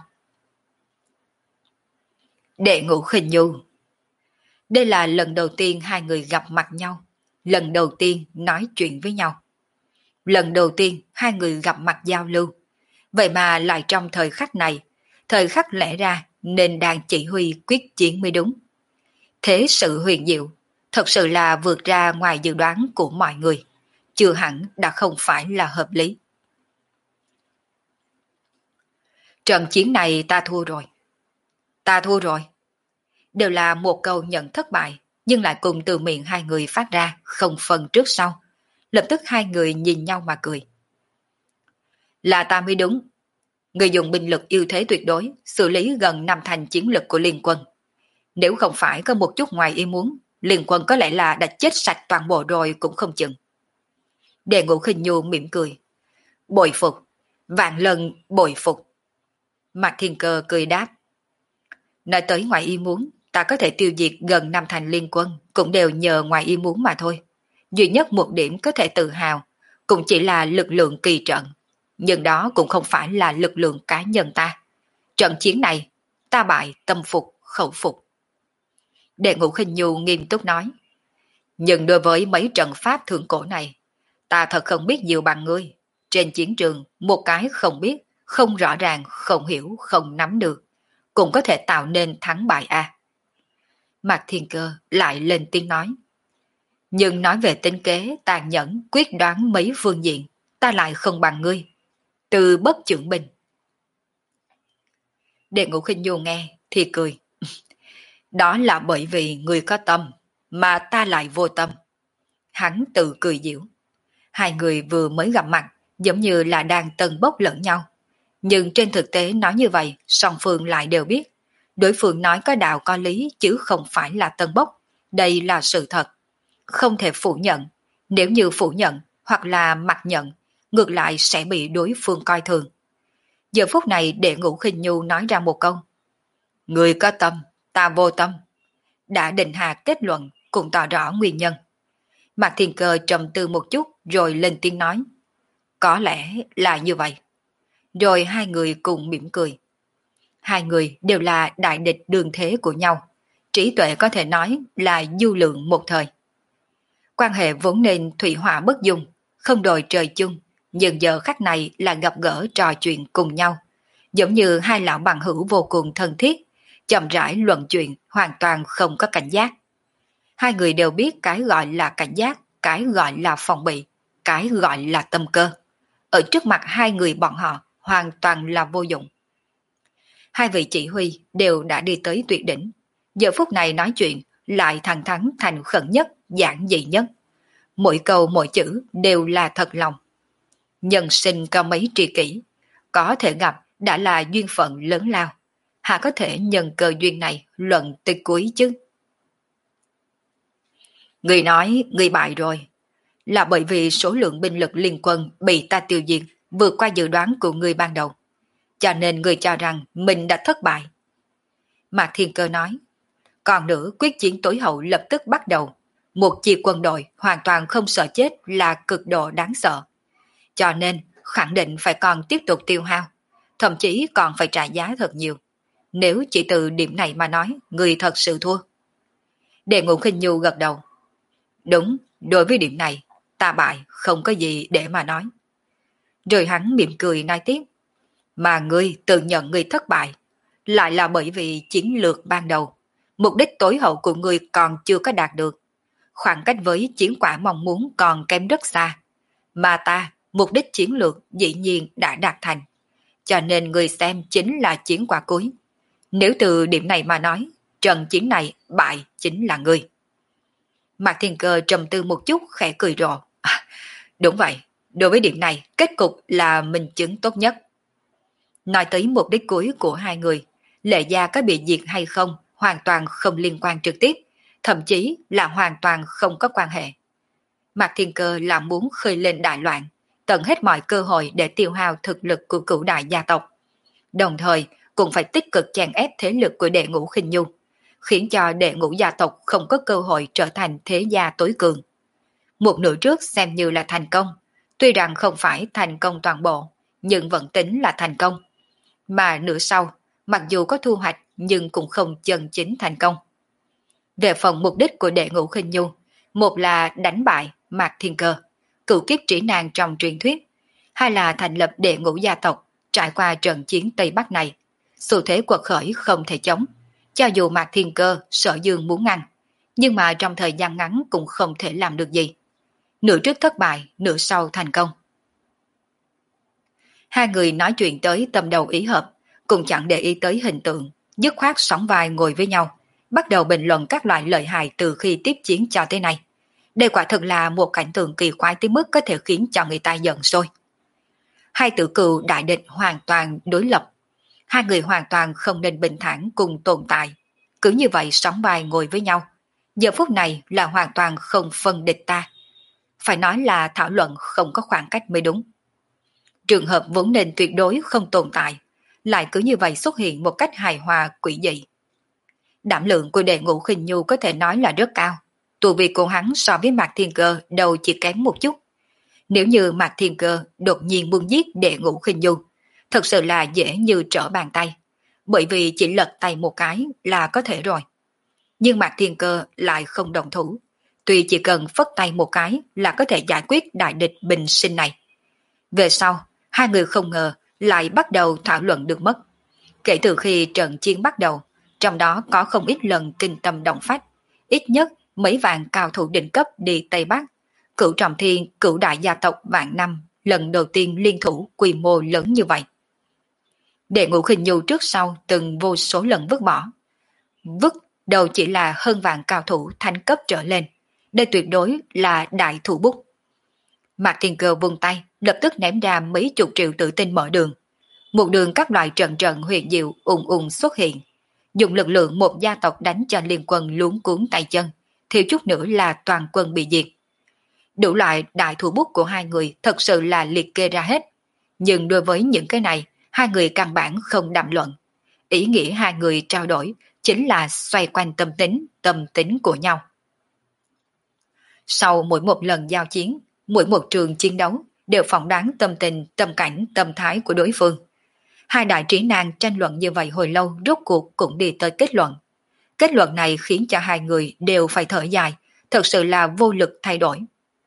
Đệ ngũ Hình Nhu. Đây là lần đầu tiên hai người gặp mặt nhau, lần đầu tiên nói chuyện với nhau. Lần đầu tiên hai người gặp mặt giao lưu, vậy mà lại trong thời khắc này, thời khắc lẽ ra nên đang chỉ huy quyết chiến mới đúng. Thế sự huyền diệu, thật sự là vượt ra ngoài dự đoán của mọi người, chưa hẳn đã không phải là hợp lý. Trận chiến này ta thua rồi. Ta thua rồi. Đều là một câu nhận thất bại, nhưng lại cùng từ miệng hai người phát ra, không phân trước sau. Lập tức hai người nhìn nhau mà cười. Là ta mới đúng. Người dùng binh lực ưu thế tuyệt đối, xử lý gần năm thành chiến lực của liên quân. Nếu không phải có một chút ngoài ý muốn, liên quân có lẽ là đã chết sạch toàn bộ rồi cũng không chừng. Đệ ngũ Hình Nhu mỉm cười. Bội phục, vạn lần bội phục. Mạc Thiên Cơ cười đáp. Nói tới ngoài ý muốn, ta có thể tiêu diệt gần năm thành liên quân, cũng đều nhờ ngoài ý muốn mà thôi. Duy nhất một điểm có thể tự hào, cũng chỉ là lực lượng kỳ trận. Nhưng đó cũng không phải là lực lượng cá nhân ta. Trận chiến này, ta bại tâm phục, khẩu phục. Đệ ngũ Hình Nhu nghiêm túc nói. Nhưng đối với mấy trận pháp thượng cổ này, ta thật không biết nhiều bằng ngươi. Trên chiến trường, một cái không biết, không rõ ràng, không hiểu, không nắm được, cũng có thể tạo nên thắng bại a. Mạc Thiên Cơ lại lên tiếng nói. Nhưng nói về tính kế, tàn nhẫn, quyết đoán mấy phương diện, ta lại không bằng ngươi. Từ bất trưởng binh. Đệ Ngũ Khinh Nhu nghe thì cười. Đó là bởi vì người có tâm, mà ta lại vô tâm. Hắn tự cười giễu. Hai người vừa mới gặp mặt, giống như là đang tần bốc lẫn nhau. Nhưng trên thực tế nói như vậy, song phương lại đều biết. Đối phương nói có đạo có lý chứ không phải là tân bốc. Đây là sự thật. Không thể phủ nhận. Nếu như phủ nhận hoặc là mặc nhận, ngược lại sẽ bị đối phương coi thường. Giờ phút này Đệ Ngũ Khinh Nhu nói ra một câu. Người có tâm, ta vô tâm. Đã định hạ kết luận, cũng tỏ rõ nguyên nhân. Mạc Thiên Cơ trầm tư một chút rồi lên tiếng nói. Có lẽ là như vậy. Rồi hai người cùng mỉm cười. Hai người đều là đại địch đường thế của nhau. Trí tuệ có thể nói là du lượng một thời. Quan hệ vốn nên thủy hỏa bất dung, không đòi trời chung, nhưng giờ khắc này là gặp gỡ trò chuyện cùng nhau. Giống như hai lão bằng hữu vô cùng thân thiết, chậm rãi luận chuyện hoàn toàn không có cảnh giác. Hai người đều biết cái gọi là cảnh giác, cái gọi là phòng bị, cái gọi là tâm cơ. Ở trước mặt hai người bọn họ hoàn toàn là vô dụng. Hai vị chỉ huy đều đã đi tới tuyệt đỉnh. Giờ phút này nói chuyện lại thẳng thắn thành khẩn nhất, giản dị nhất. Mỗi câu mỗi chữ đều là thật lòng. Nhân sinh có mấy tri kỷ, có thể gặp đã là duyên phận lớn lao. Hạ có thể nhân cơ duyên này luận tới cuối chứ. Người nói người bại rồi, là bởi vì số lượng binh lực liên quân bị ta tiêu diệt vượt qua dự đoán của người ban đầu. Cho nên người cho rằng mình đã thất bại. Mạc Thiên Cơ nói, còn nữa quyết chiến tối hậu lập tức bắt đầu. Một chi quân đội hoàn toàn không sợ chết là cực độ đáng sợ. Cho nên khẳng định phải còn tiếp tục tiêu hao, thậm chí còn phải trả giá thật nhiều. Nếu chỉ từ điểm này mà nói, người thật sự thua. Đệ Ngũ Khinh Nhu gật đầu. Đúng, đối với điểm này, ta bại không có gì để mà nói. Rồi hắn mỉm cười nói tiếp. Mà ngươi tự nhận ngươi thất bại, lại là bởi vì chiến lược ban đầu, mục đích tối hậu của ngươi còn chưa có đạt được. Khoảng cách với chiến quả mong muốn còn kém rất xa. Mà ta, mục đích chiến lược dĩ nhiên đã đạt thành. Cho nên ngươi xem chính là chiến quả cuối. Nếu từ điểm này mà nói, trận chiến này bại chính là ngươi. Mạc Thiên Cơ trầm tư một chút khẽ cười rộ. À, đúng vậy, đối với điểm này, kết cục là minh chứng tốt nhất. Nói tới mục đích cuối của hai người, Lệ Gia có bị diệt hay không hoàn toàn không liên quan trực tiếp, thậm chí là hoàn toàn không có quan hệ. Mạc Thiên Cơ là muốn khơi lên đại loạn, tận hết mọi cơ hội để tiêu hao thực lực của cửu đại gia tộc. Đồng thời cũng phải tích cực chèn ép thế lực của Đệ Ngũ Khinh Nhu, khiến cho Đệ Ngũ gia tộc không có cơ hội trở thành thế gia tối cường. Một nửa trước xem như là thành công, tuy rằng không phải thành công toàn bộ, nhưng vẫn tính là thành công. Mà nửa sau, mặc dù có thu hoạch nhưng cũng không chân chính thành công. Về phần mục đích của Đệ Ngũ Khinh Nhu, một là đánh bại Mạc Thiên Cơ, cửu kiếp trĩ nàng trong truyền thuyết, hai là thành lập Đệ Ngũ gia tộc trải qua trận chiến Tây Bắc này. Xu thế quật khởi không thể chống, cho dù Mạc Thiên Cơ Sở Dương muốn ngăn, nhưng mà trong thời gian ngắn cũng không thể làm được gì. Nửa trước thất bại, nửa sau thành công. Hai người nói chuyện tới tâm đầu ý hợp, cũng chẳng để ý tới hình tượng, dứt khoát sóng vai ngồi với nhau, bắt đầu bình luận các loại lợi hại từ khi tiếp chiến cho tới nay. Đây quả thực là một cảnh tượng kỳ quái tới mức có thể khiến cho người ta giận sôi. Hai tử cừu đại địch hoàn toàn đối lập, hai người hoàn toàn không nên bình thản cùng tồn tại, cứ như vậy sóng vai ngồi với nhau. Giờ phút này là hoàn toàn không phân địch ta, phải nói là thảo luận không có khoảng cách mới đúng. Trường hợp vốn nên tuyệt đối không tồn tại, lại cứ như vậy xuất hiện một cách hài hòa quỷ dị. Đảm lượng của Đệ Ngũ Khinh Nhu có thể nói là rất cao, tu vi của hắn so với Mạc Thiên Cơ đâu chỉ kém một chút. Nếu như Mạc Thiên Cơ đột nhiên muốn giết Đệ Ngũ Khinh Nhu, thật sự là dễ như trở bàn tay, bởi vì chỉ lật tay một cái là có thể rồi. Nhưng Mạc Thiên Cơ lại không đồng thủ, tuy chỉ cần phất tay một cái là có thể giải quyết đại địch bình sinh này. Về sau, hai người không ngờ lại bắt đầu thảo luận được mất. Kể từ khi trận chiến bắt đầu, trong đó có không ít lần kinh tâm động phách, ít nhất mấy vạn cao thủ đỉnh cấp đi Tây Bắc, cửu trọng thiên, cửu đại gia tộc vạn năm lần đầu tiên liên thủ quy mô lớn như vậy. Đệ Ngũ Khinh Nhu trước sau từng vô số lần vứt bỏ. Vứt đầu chỉ là hơn vạn cao thủ thanh cấp trở lên. Đây tuyệt đối là đại thủ bút. Mạc Thiên Cơ vung tay, lập tức ném ra mấy chục triệu tự tin mở đường. Một đường các loại trận trận huyền diệu ùng ùng xuất hiện. Dùng lực lượng một gia tộc đánh cho liên quân luống cuốn tay chân, thiếu chút nữa là toàn quân bị diệt. Đủ loại đại thủ bút của hai người thật sự là liệt kê ra hết. Nhưng đối với những cái này, hai người căn bản không đàm luận. Ý nghĩa hai người trao đổi chính là xoay quanh tâm tính, tâm tính của nhau. Sau mỗi một lần giao chiến, mỗi một trường chiến đấu đều phỏng đoán tâm tình, tâm cảnh, tâm thái của đối phương. Hai đại trí năng tranh luận như vậy hồi lâu rốt cuộc cũng đi tới kết luận. Kết luận này khiến cho hai người đều phải thở dài, thật sự là vô lực thay đổi.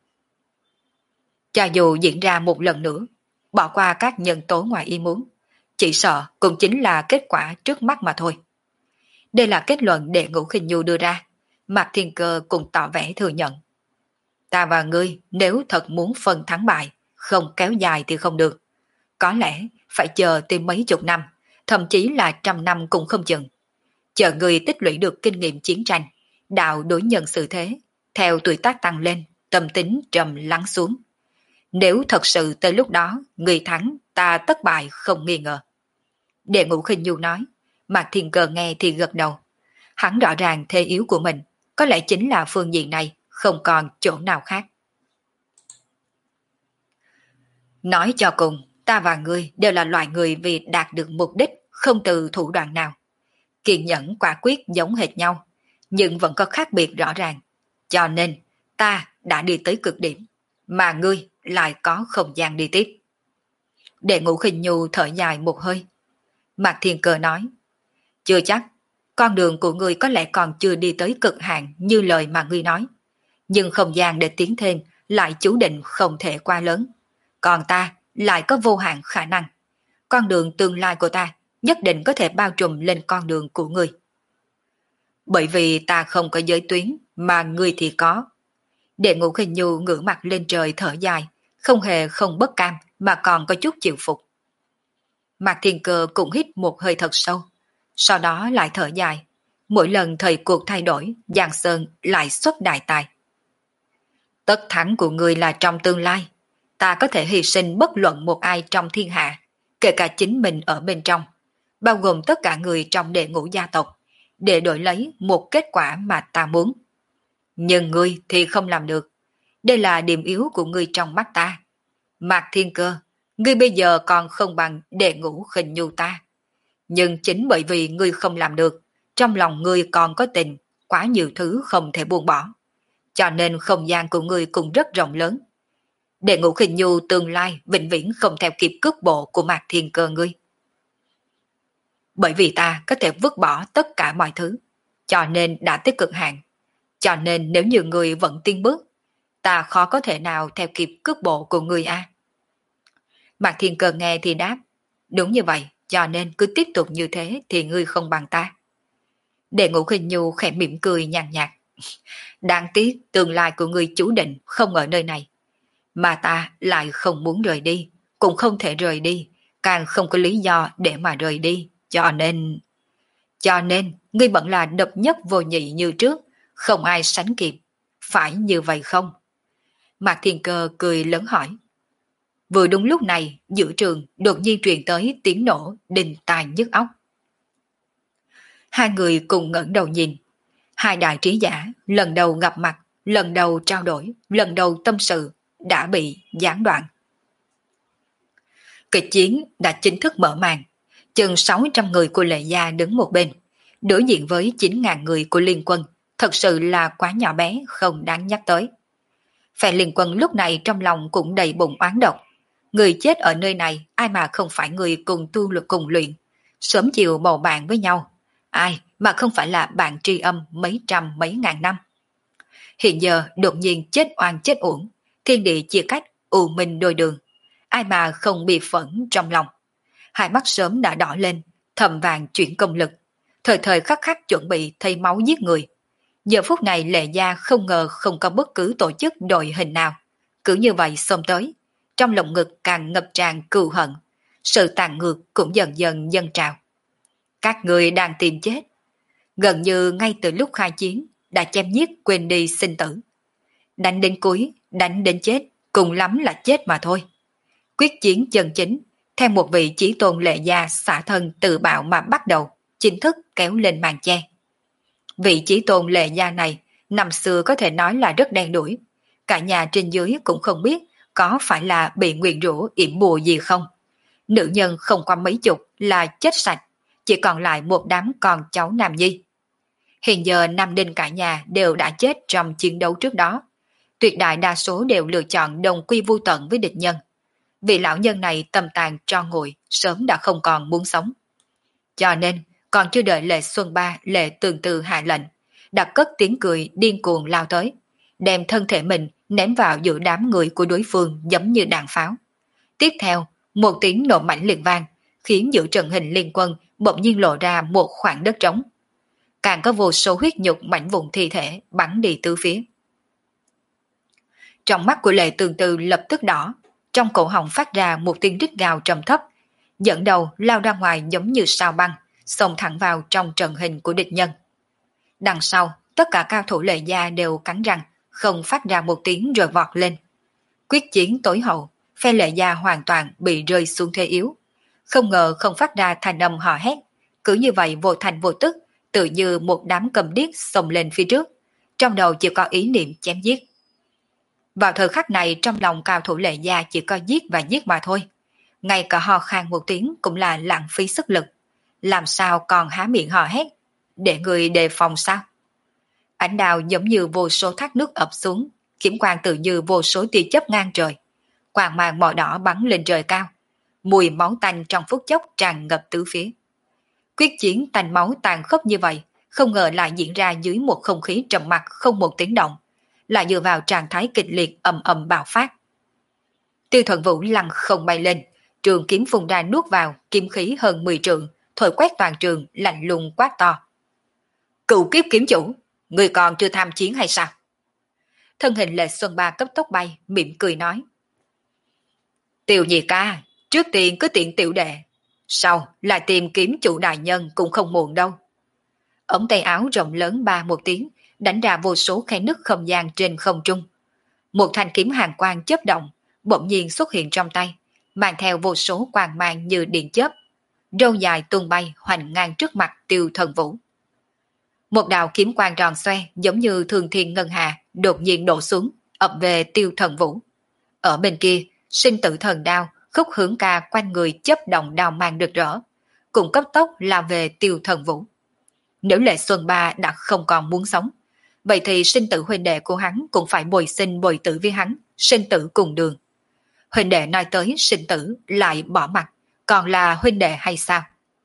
Cho dù diễn ra một lần nữa, bỏ qua các nhân tố ngoài ý muốn, chỉ sợ cũng chính là kết quả trước mắt mà thôi. Đây là kết luận Đệ Ngũ Khinh Nhu đưa ra, Mạc Thiên Cơ cũng tỏ vẻ thừa nhận. Ta và ngươi nếu thật muốn phân thắng bại, không kéo dài thì không được. Có lẽ phải chờ tới mấy chục năm, thậm chí là trăm năm cũng không chừng. Chờ ngươi tích lũy được kinh nghiệm chiến tranh, đạo đối nhân xử thế, theo tuổi tác tăng lên, tâm tính trầm lắng xuống. Nếu thật sự tới lúc đó, người thắng, ta tất bại không nghi ngờ. Đệ Ngũ Khinh Nhu nói, Mạc Thiên Cơ nghe thì gật đầu. Hắn rõ ràng thế yếu của mình, có lẽ chính là phương diện này, không còn chỗ nào khác. Nói cho cùng, ta và ngươi đều là loại người vì đạt được mục đích, không từ thủ đoạn nào. Kiên nhẫn quả quyết giống hệt nhau, nhưng vẫn có khác biệt rõ ràng. Cho nên, ta đã đi tới cực điểm, mà ngươi lại có không gian đi tiếp. Đệ Ngũ Khinh Nhu thở dài một hơi. Mạc Thiên Cơ nói, chưa chắc, con đường của ngươi có lẽ còn chưa đi tới cực hạn như lời mà ngươi nói. Nhưng không gian để tiến thêm lại chú định không thể quá lớn. Còn ta lại có vô hạn khả năng. Con đường tương lai của ta nhất định có thể bao trùm lên con đường của ngươi. Bởi vì ta không có giới tuyến mà ngươi thì có. Đệ Ngũ Khinh Nhu ngửa mặt lên trời thở dài, không hề không bất cam mà còn có chút chịu phục. Mạc Thiên Cơ cũng hít một hơi thật sâu, sau đó lại thở dài. Mỗi lần thời cuộc thay đổi, Giang Sơn lại xuất đại tài. Tất thắng của ngươi là trong tương lai. Ta có thể hy sinh bất luận một ai trong thiên hạ, kể cả chính mình ở bên trong, bao gồm tất cả người trong đệ ngũ gia tộc, để đổi lấy một kết quả mà ta muốn. Nhưng ngươi thì không làm được. Đây là điểm yếu của ngươi trong mắt ta. Mạc Thiên Cơ, ngươi bây giờ còn không bằng Đệ Ngũ Khinh Nhu ta. Nhưng chính bởi vì ngươi không làm được, trong lòng ngươi còn có tình, quá nhiều thứ không thể buông bỏ. Cho nên không gian của ngươi cũng rất rộng lớn. Đệ Ngũ Khinh Nhu tương lai vĩnh viễn không theo kịp cước bộ của Mạc Thiên Cơ ngươi. Bởi vì ta có thể vứt bỏ tất cả mọi thứ, cho nên đã tới cực hạn. Cho nên nếu như ngươi vẫn tiến bước, ta khó có thể nào theo kịp cước bộ của ngươi a. À. Mạc Thiên Cơ nghe thì đáp, đúng như vậy, cho nên cứ tiếp tục như thế thì ngươi không bằng ta. Đệ Ngũ Khinh Nhu khẽ mỉm cười nhàn nhạt. Đáng tiếc tương lai của ngươi chú định không ở nơi này. Mà ta lại không muốn rời đi, cũng không thể rời đi, càng không có lý do để mà rời đi, cho nên... Cho nên, ngươi vẫn là độc nhất vô nhị như trước, không ai sánh kịp, phải như vậy không? Mạc Thiên Cơ cười lớn hỏi. Vừa đúng lúc này, giữa trường đột nhiên truyền tới tiếng nổ đinh tai nhức óc. Hai người cùng ngẩng đầu nhìn. Hai đại trí giả lần đầu gặp mặt, lần đầu trao đổi, lần đầu tâm sự đã bị gián đoạn. Kịch chiến đã chính thức mở màn. Chừng sáu trăm người của Lệ Gia đứng một bên, đối diện với chín nghìn người của Liên Quân, thật sự là quá nhỏ bé, không đáng nhắc tới. Phe Liên Quân lúc này trong lòng cũng đầy bụng oán độc. Người chết ở nơi này ai mà không phải người cùng tu lực cùng luyện, sớm chiều bầu bạn với nhau. Ai mà không phải là bạn tri âm mấy trăm mấy ngàn năm. Hiện giờ đột nhiên chết oan chết uổng, thiên địa chia cách, u minh đôi đường. Ai mà không bị phẫn trong lòng. Hai mắt sớm đã đỏ lên, thầm vàng chuyển công lực, thời thời khắc khắc chuẩn bị thay máu giết người. Giờ phút này Lệ Gia không ngờ không có bất cứ tổ chức đội hình nào, cứ như vậy xông tới, trong lồng ngực càng ngập tràn cừu hận, sự tàn ngược cũng dần dần dâng trào. Các người đang tìm chết, gần như ngay từ lúc khai chiến đã chém giết quên đi sinh tử. Đánh đến cuối, đánh đến chết, cùng lắm là chết mà thôi. Quyết chiến chân chính, theo một vị chí tôn lệ gia xả thân tự bạo mà bắt đầu, chính thức kéo lên màn che. Vị chí tôn lệ gia này, năm xưa có thể nói là rất đen đủi. Cả nhà trên dưới cũng không biết có phải là bị nguyền rủa yểm bùa gì không. Nữ nhân không qua mấy chục là chết sạch, chỉ còn lại một đám con cháu nam nhi. Hiện giờ Nam Đinh cả nhà đều đã chết trong chiến đấu trước đó. Tuyệt đại đa số đều lựa chọn đồng quy vu tận với địch nhân. Vị lão nhân này tâm tàn cho nguội, sớm đã không còn muốn sống. Cho nên, còn chưa đợi Lệ Xuân Ba Lệ Tường Từ hạ lệnh, đã cất tiếng cười điên cuồng lao tới, đem thân thể mình ném vào giữa đám người của đối phương giống như đạn pháo. Tiếp theo, một tiếng nổ mạnh liền vang, khiến giữa trận hình liên quân bỗng nhiên lộ ra một khoảng đất trống. Càng có vô số huyết nhục mảnh vụn thi thể bắn đi tứ phía. Trong mắt của Lệ Tường Từ lập tức đỏ, trong cổ họng phát ra một tiếng rít gào trầm thấp, dẫn đầu lao ra ngoài giống như sao băng, xông thẳng vào trong trận hình của địch nhân. Đằng sau, tất cả cao thủ Lệ gia đều cắn răng, không phát ra một tiếng rồi vọt lên. Quyết chiến tối hậu, phe Lệ gia hoàn toàn bị rơi xuống thế yếu. Không ngờ không phát ra thành âm hò hét, cứ như vậy vô thành vô tức, tự như một đám cầm điếc xông lên phía trước, trong đầu chỉ có ý niệm chém giết. Vào thời khắc này trong lòng cao thủ Lệ gia chỉ có giết và giết mà thôi. Ngay cả ho khan một tiếng cũng là lãng phí sức lực. Làm sao còn há miệng hò hét, để người đề phòng sao? Ánh đào giống như vô số thác nước ập xuống, kiếm quang tự như vô số tia chớp ngang trời. Quang mang màu đỏ bắn lên trời cao. Mùi máu tanh trong phút chốc tràn ngập tứ phía. Quyết chiến tanh máu tàn khốc như vậy, không ngờ lại diễn ra dưới một không khí trầm mặc không một tiếng động, lại dựa vào trạng thái kịch liệt ầm ầm bạo phát. Tiêu Thuận Vũ lăng không bay lên, trường kiếm phun ra nuốt vào, kiếm khí hơn mười trượng, thổi quét toàn trường, lạnh lùng quát to. Cựu kiếp kiếm chủ, người còn chưa tham chiến hay sao? Thân hình Lệ Xuân Ba cấp tốc bay, mỉm cười nói. Tiêu nhị ca, trước tiên cứ tiện tiểu đệ, sau lại tìm kiếm chủ đại nhân cũng không muộn đâu. Ống tay áo rộng lớn ba một tiếng, đánh ra vô số khe nứt không gian trên không trung. Một thanh kiếm hàn quang chớp động, bỗng nhiên xuất hiện trong tay, mang theo vô số quang mang như điện chớp, râu dài tung bay hoành ngang trước mặt Tiêu Thần Vũ. Một đạo kiếm quang tròn xoe giống như thường thiên ngân hà đột nhiên đổ xuống, ập về Tiêu Thần Vũ. Ở bên kia, sinh tử thần đao khúc hướng ca quanh người chớp động đao mang rực rỡ, cùng cấp tốc lao về Tiêu Thần Vũ. Nếu Lệ Xuân Ba đã không còn muốn sống, vậy thì sinh tử huynh đệ của hắn cũng phải bồi sinh bồi tử với hắn, sinh tử cùng đường. Huynh đệ nói tới sinh tử lại bỏ mặt, còn là huynh đệ hay sao?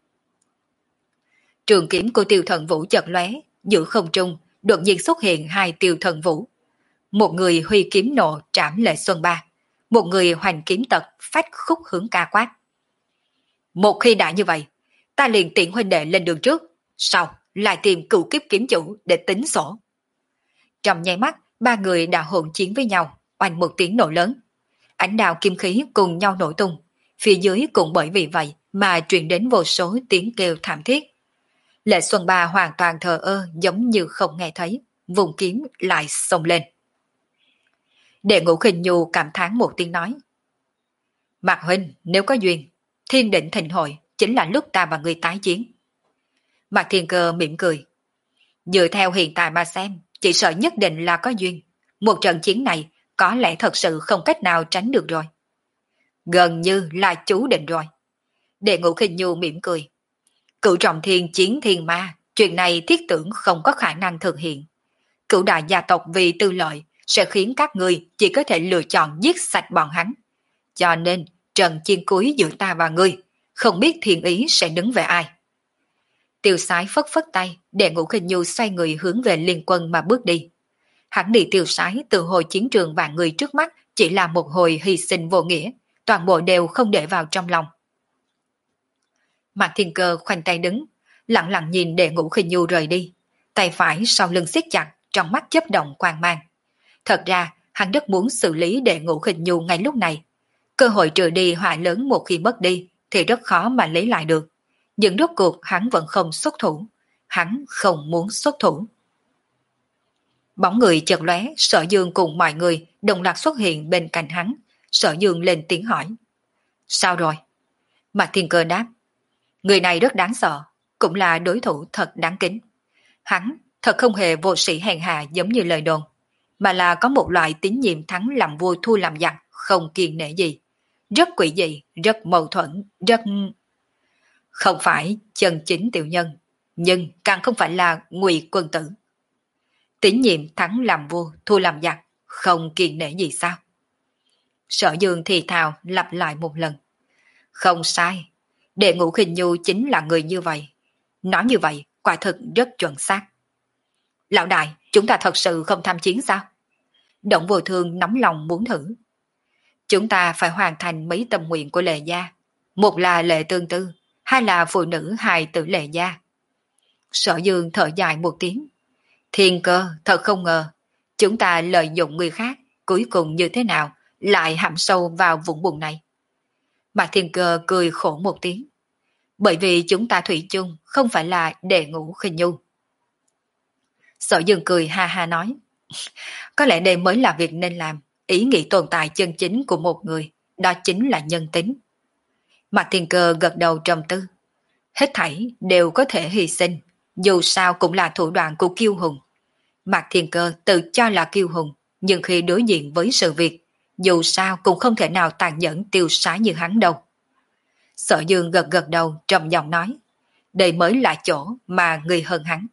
Trường kiếm của Tiêu Thần Vũ chợt lóe, giữa không trung đột nhiên xuất hiện hai Tiêu Thần Vũ. Một người huy kiếm nộ trảm Lệ Xuân Ba, một người hoành kiếm tật phách khúc hướng ca quát. Một khi đã như vậy, ta liền tiện huynh đệ lên đường trước, sau lại tìm cựu kiếp kiếm chủ để tính sổ. Trong nháy mắt, ba người đã hỗn chiến với nhau, oanh một tiếng nổ lớn. Ánh đào kim khí cùng nhau nổ tung, phía dưới cũng bởi vì vậy mà truyền đến vô số tiếng kêu thảm thiết. Lệ Xuân Ba hoàn toàn thờ ơ giống như không nghe thấy, vùng kiếm lại xông lên. Đệ Ngũ Khinh Nhu cảm thán một tiếng nói. Mạc huynh, nếu có duyên, thiên định thịnh hội chính là lúc ta và người tái chiến. Mạc Thiên Cơ mỉm cười. Dựa theo hiện tại mà xem, chỉ sợ nhất định là có duyên. Một trận chiến này có lẽ thật sự không cách nào tránh được rồi. Gần như là chú định rồi. Đệ Ngũ Khinh Nhu mỉm cười. Cửu trọng thiên chiến thiên ma, chuyện này thiết tưởng không có khả năng thực hiện. Cửu đại gia tộc vì tư lợi sẽ khiến các ngươi chỉ có thể lựa chọn giết sạch bọn hắn. Cho nên, trận chiến cuối giữa ta và ngươi, không biết thiên ý sẽ đứng về ai. Tiêu Sái phất phất tay, Đệ Ngũ Khinh Nhu xoay người hướng về liên quân mà bước đi. Hắn đi Tiêu Sái từ hồi chiến trường vạn người trước mắt chỉ là một hồi hy sinh vô nghĩa, toàn bộ đều không để vào trong lòng. Mạc Thiên Cơ khoanh tay đứng, lặng lặng nhìn Đệ Ngũ Khinh Nhu rời đi, tay phải sau lưng siết chặt, trong mắt chớp động quang mang. Thật ra, hắn rất muốn xử lý Đệ Ngũ Khinh Nhu ngay lúc này. Cơ hội trừ đi họa lớn một khi mất đi thì rất khó mà lấy lại được. Nhưng rốt cuộc hắn vẫn không xuất thủ. Hắn không muốn xuất thủ. Bóng người chợt lóe, Sở Dương cùng mọi người đồng loạt xuất hiện bên cạnh hắn. Sở Dương lên tiếng hỏi. Sao rồi? Mạc Thiên Cơ đáp. Người này rất đáng sợ, cũng là đối thủ thật đáng kính. Hắn thật không hề vô sĩ hèn hạ giống như lời đồn, mà là có một loại tín nhiệm thắng làm vua thua làm giặc, không kiêng nể gì. Rất quỷ dị, rất mâu thuẫn, rất... Không phải chân chính tiểu nhân, nhưng càng không phải là ngụy quân tử. Tín nhiệm thắng làm vua thua làm giặc, không kiêng nể gì sao? Sở Dương thì thào lặp lại một lần. Không sai, Đệ Ngũ Khinh Nhu chính là người như vậy. Nói như vậy, quả thực rất chuẩn xác. Lão đại, chúng ta thật sự không tham chiến sao? Động Vô Thương nóng lòng muốn thử. Chúng ta phải hoàn thành mấy tâm nguyện của Lệ gia. Một là Lệ Tương Tư, hai là phụ nữ hài tử Lệ gia. Sở Dương thở dài một tiếng. Thiên Cơ, thật không ngờ, chúng ta lợi dụng người khác, cuối cùng như thế nào, lại hãm sâu vào vũng bùn này. Mạc Thiên Cơ cười khổ một tiếng. Bởi vì chúng ta thủy chung không phải là Đệ Ngũ Khinh Nhu. Sở Dương cười ha ha nói. Có lẽ đây mới là việc nên làm. Ý nghĩ tồn tại chân chính của một người, đó chính là nhân tính. Mạc Thiên Cơ gật đầu trầm tư. Hết thảy đều có thể hy sinh, dù sao cũng là thủ đoạn của kiêu hùng. Mạc Thiên Cơ tự cho là kiêu hùng, nhưng khi đối diện với sự việc, dù sao cũng không thể nào tàn nhẫn tiêu sái như hắn đâu. Sở Dương gật gật đầu trầm giọng nói. Đây mới là chỗ mà người hơn hắn.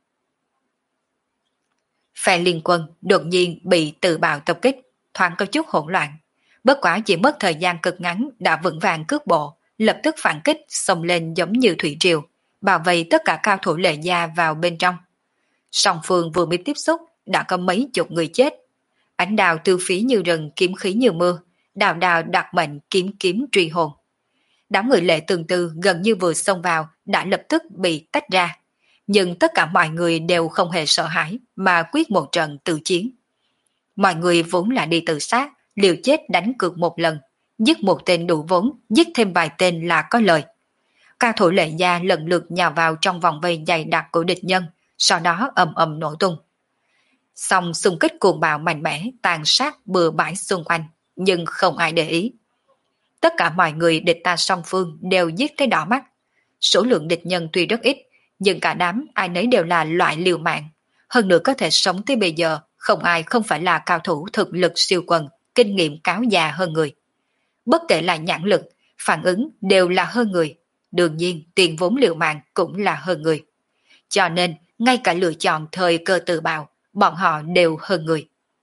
Phe liên quân đột nhiên bị tự bạo tập kích, thoáng có chút hỗn loạn. Bất quá chỉ mất thời gian cực ngắn đã vững vàng cước bộ, lập tức phản kích xông lên giống như thủy triều, bao vây tất cả cao thủ Lệ gia vào bên trong. Song phương vừa mới tiếp xúc đã có mấy chục người chết. Ánh đào tư phí như rừng, kiếm khí như mưa, đào đào đặt mệnh kiếm kiếm truy hồn. Đám người Lệ Tương Tư gần như vừa xông vào đã lập tức bị tách ra. Nhưng tất cả mọi người đều không hề sợ hãi mà quyết một trận tự chiến. Mọi người vốn là đi tự sát, liều chết đánh cược một lần, giết một tên đủ vốn, giết thêm vài tên là có lời. Cao thủ Lệ gia lần lượt nhào vào trong vòng vây dày đặc của địch nhân, sau đó ầm ầm nổ tung. Xong xung kích cuồng bạo mạnh mẽ, tàn sát bừa bãi xung quanh, nhưng không ai để ý. Tất cả mọi người địch ta song phương đều giết tới đỏ mắt. Số lượng địch nhân tuy rất ít, nhưng cả đám ai nấy đều là loại liều mạng. Hơn nữa có thể sống tới bây giờ, không ai không phải là cao thủ thực lực siêu quần, kinh nghiệm cáo già hơn người. Bất kể là nhãn lực, phản ứng đều là hơn người. Đương nhiên tiền vốn liều mạng cũng là hơn người. Cho nên, ngay cả lựa chọn thời cơ tự bạo, bọn họ đều hơn người.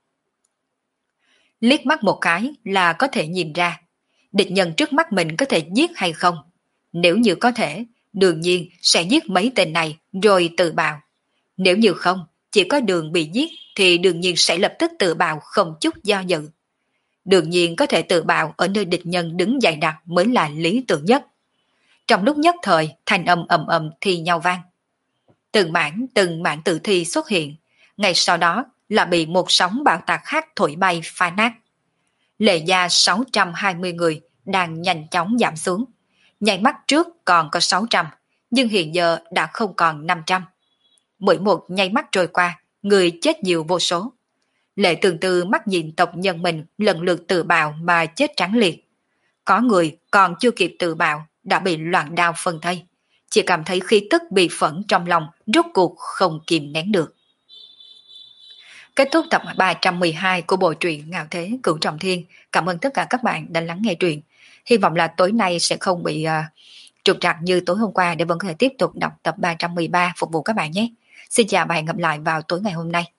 Liếc mắt một cái là có thể nhìn ra, địch nhân trước mắt mình có thể giết hay không. Nếu như có thể, đương nhiên sẽ giết mấy tên này rồi tự bạo. Nếu như không, chỉ có đường bị giết thì đương nhiên sẽ lập tức tự bạo không chút do dự. Đương nhiên có thể tự bạo ở nơi địch nhân đứng dày đặc mới là lý tưởng nhất. Trong lúc nhất thời, thanh âm ầm ầm thi nhau vang. Từng mảng từng mảng tử thi xuất hiện, ngay sau đó là bị một sóng bạo tạc khác thổi bay phá nát. Lệ gia sáu trăm hai mươi người đang nhanh chóng giảm xuống. Nháy mắt trước còn có sáu trăm, nhưng hiện giờ đã không còn năm trăm. Mỗi một nháy mắt trôi qua, người chết nhiều vô số. Lệ Tương Tư mắt nhìn tộc nhân mình lần lượt tự bạo mà chết trắng liệt. Có người còn chưa kịp tự bạo đã bị loạn đao phân thây. Chỉ cảm thấy khí tức bị phẫn trong lòng rốt cuộc không kìm nén được. Kết thúc tập ba trăm mười hai của bộ truyện Ngạo Thế Cửu Trọng Thiên. Cảm ơn tất cả các bạn đã lắng nghe truyện. Hy vọng là tối nay sẽ không bị uh, trục trặc như tối hôm qua để vẫn có thể tiếp tục đọc tập ba trăm mười ba phục vụ các bạn nhé. Xin chào và hẹn gặp lại vào tối ngày hôm nay.